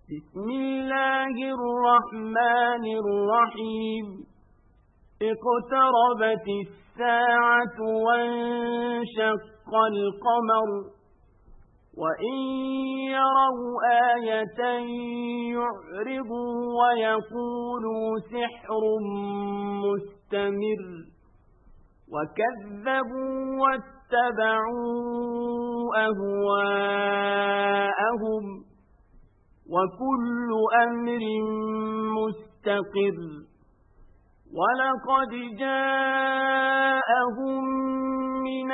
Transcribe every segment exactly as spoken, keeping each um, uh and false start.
بسم الله الرحمن الرحيم اقتربت الساعة وانشق القمر وإن يروا آية يعرضوا ويقولوا سحر مستمر وكذبوا واتبعوا أهواءهم وكل أمر مستقر ولقد جاءهم من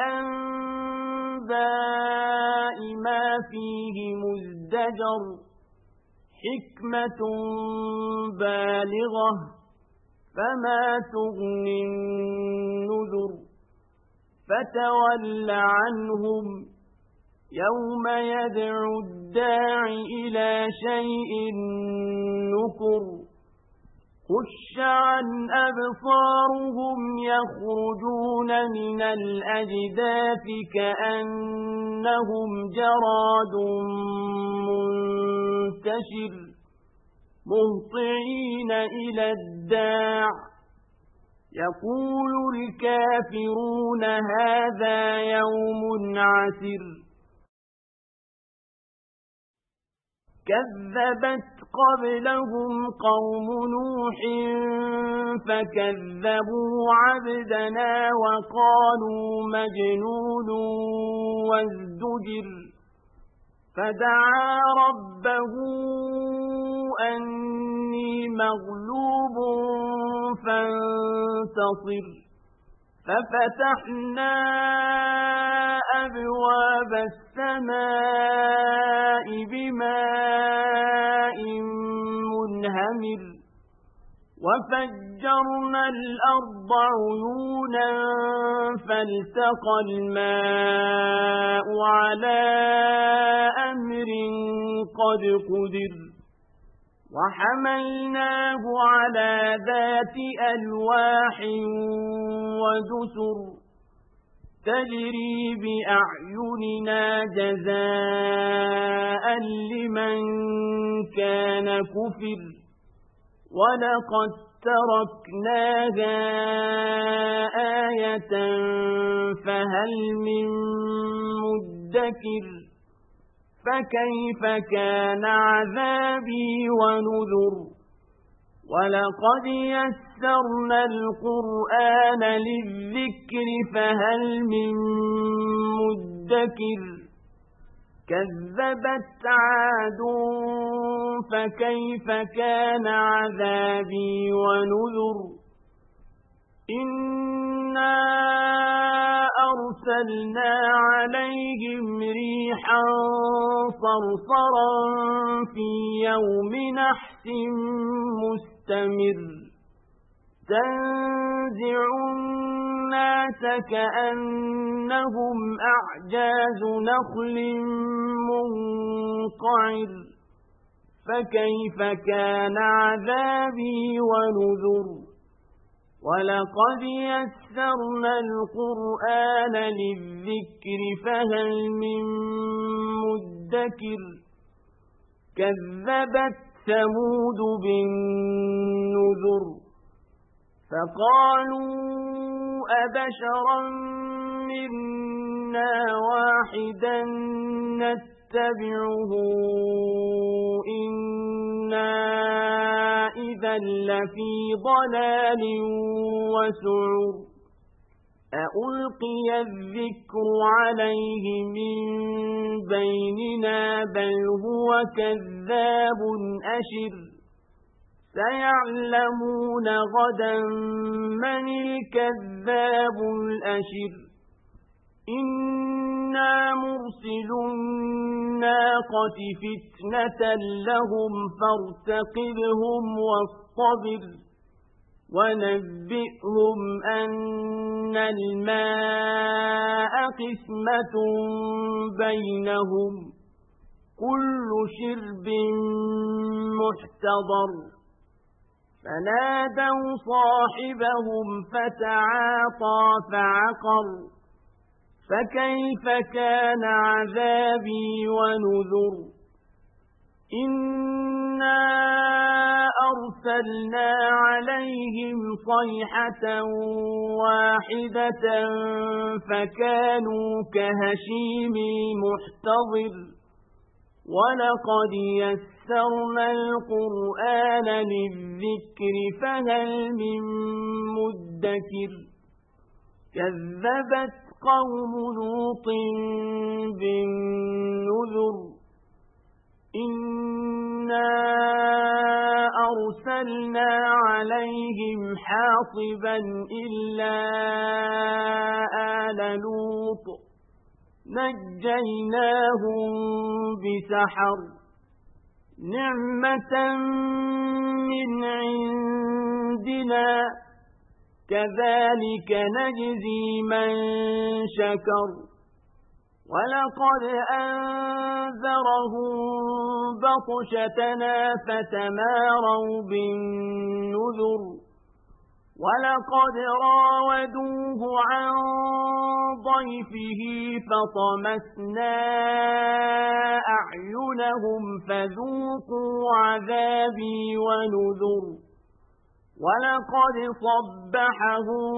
الأنباء ما فيه مزدجر حكمة بالغة فما تغني النذر فتول عنهم يوم يدعو الداع إلى شيء نكر خش عن أبصارهم يخرجون من الأجداث كأنهم جراد منتشر مهطعين إلى الداع يقول الكافرون هذا يوم عسر كذبت قبلهم قوم نوح فكذبوا عبدنا وقالوا مجنون وازدجر فدعا ربه أني مغلوب فانتصر ففتحنا أبواب السماء بماء منهمر وفجرنا الأرض عيونا فالتقى الماء على أمر قد قدر وحملناه على ذات ألواح ودسر تجري بأعيننا جزاء لمن كان كفر ولقد تركناها آية فهل من مدكر فكيف كان عذابي ونذر ولقد يسرنا القرآن للذكر فهل من مدكر كذبت عاد فكيف كان عذابي ونذر إنا أرسلنا عليهم ريحا صرصرا في يوم نحس مستمر تنزع الناس كأنهم أعجاز نخل منقعر فكيف كان عذابي ونذر ولقد يسرنا القرآن للذكر فهل من مدكر كذبت ثمود بالنذر فقالوا أبشرا منا واحدا نتبعه إنا إذا لفي ضلال وسعر أألقي الذكر عليه من بيننا بل هو كذاب أشر سيعلمون غدا من الكذاب الأشر إنا مرسل الناقة فتنة لهم فارتقبهم واصطبر ونبئهم أن الماء قسمة بينهم كل شرب محتضر فنادوا صاحبهم فتعاطى فعقر فكيف كان عذابي ونذر إن أرسلنا عليهم صيحة واحدة فكانوا كهشيم المحتضر ولقد يسرنا القرآن للذكر فهل من مدكر كذبت قوم لوط بالنذر إنا أرسلنا عليهم حاصبا إلا آل لوط نجيناهم بسحر نعمة من عندنا كذلك نجزي من شكر ولقد أنذرهم بطشتنا فتماروا بالنذر ولقد راودوه عن ضيفه فطمسنا أعينهم فذوقوا عذابي ونذر ولقد صبحهم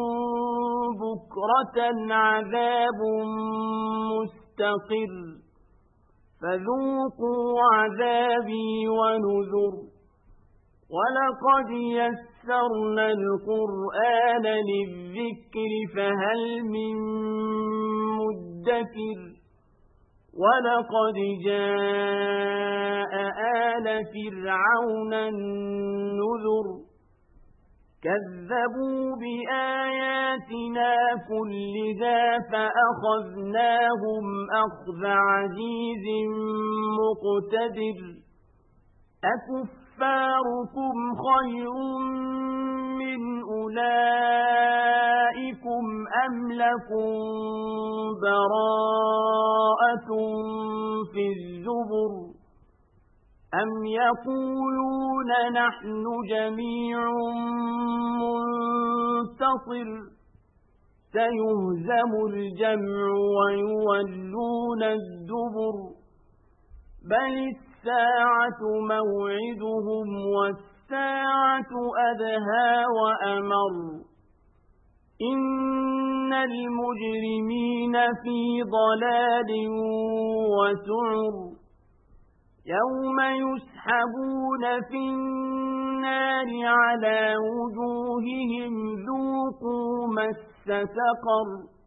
بكرة عذاب مستقر فذوقوا عذابي ونذر ولقد يسرنا القرآن للذكر فهل من مدكر ولقد جاء آل فرعون النذر كذبوا بآياتنا كلها فأخذناهم أخذ عزيز مقتدر أكفاركم خير من أولئكم أم لكم براءة في الزبر أم يقولون نحن جميع منتصر سيهزم الجمع ويولون الدبر بل الساعة موعدهم والساعة أدهى وأمر إن المجرمين في ضلال وسعر يوم يسحبون في النار على وجوههم ذوقوا مس سقر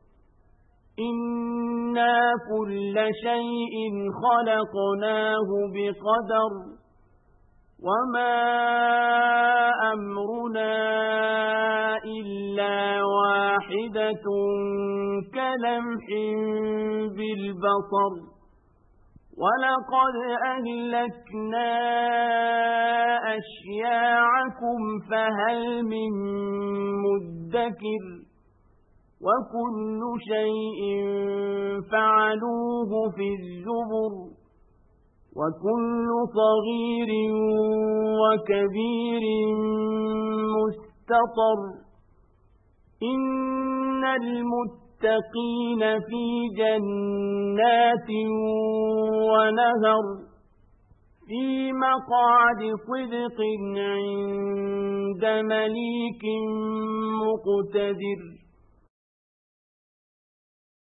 إنا كل شيء خلقناه بقدر وما أمرنا إلا واحدة كلمح بالبصر ولقد أهلكنا أشياعكم فهل من مدكر وكل شيء فعلوه في الزبر وكل صغير وكبير مستطر إن المتقين المتقين في جنات ونهر في مقعد صدق عند مليك مقتدر.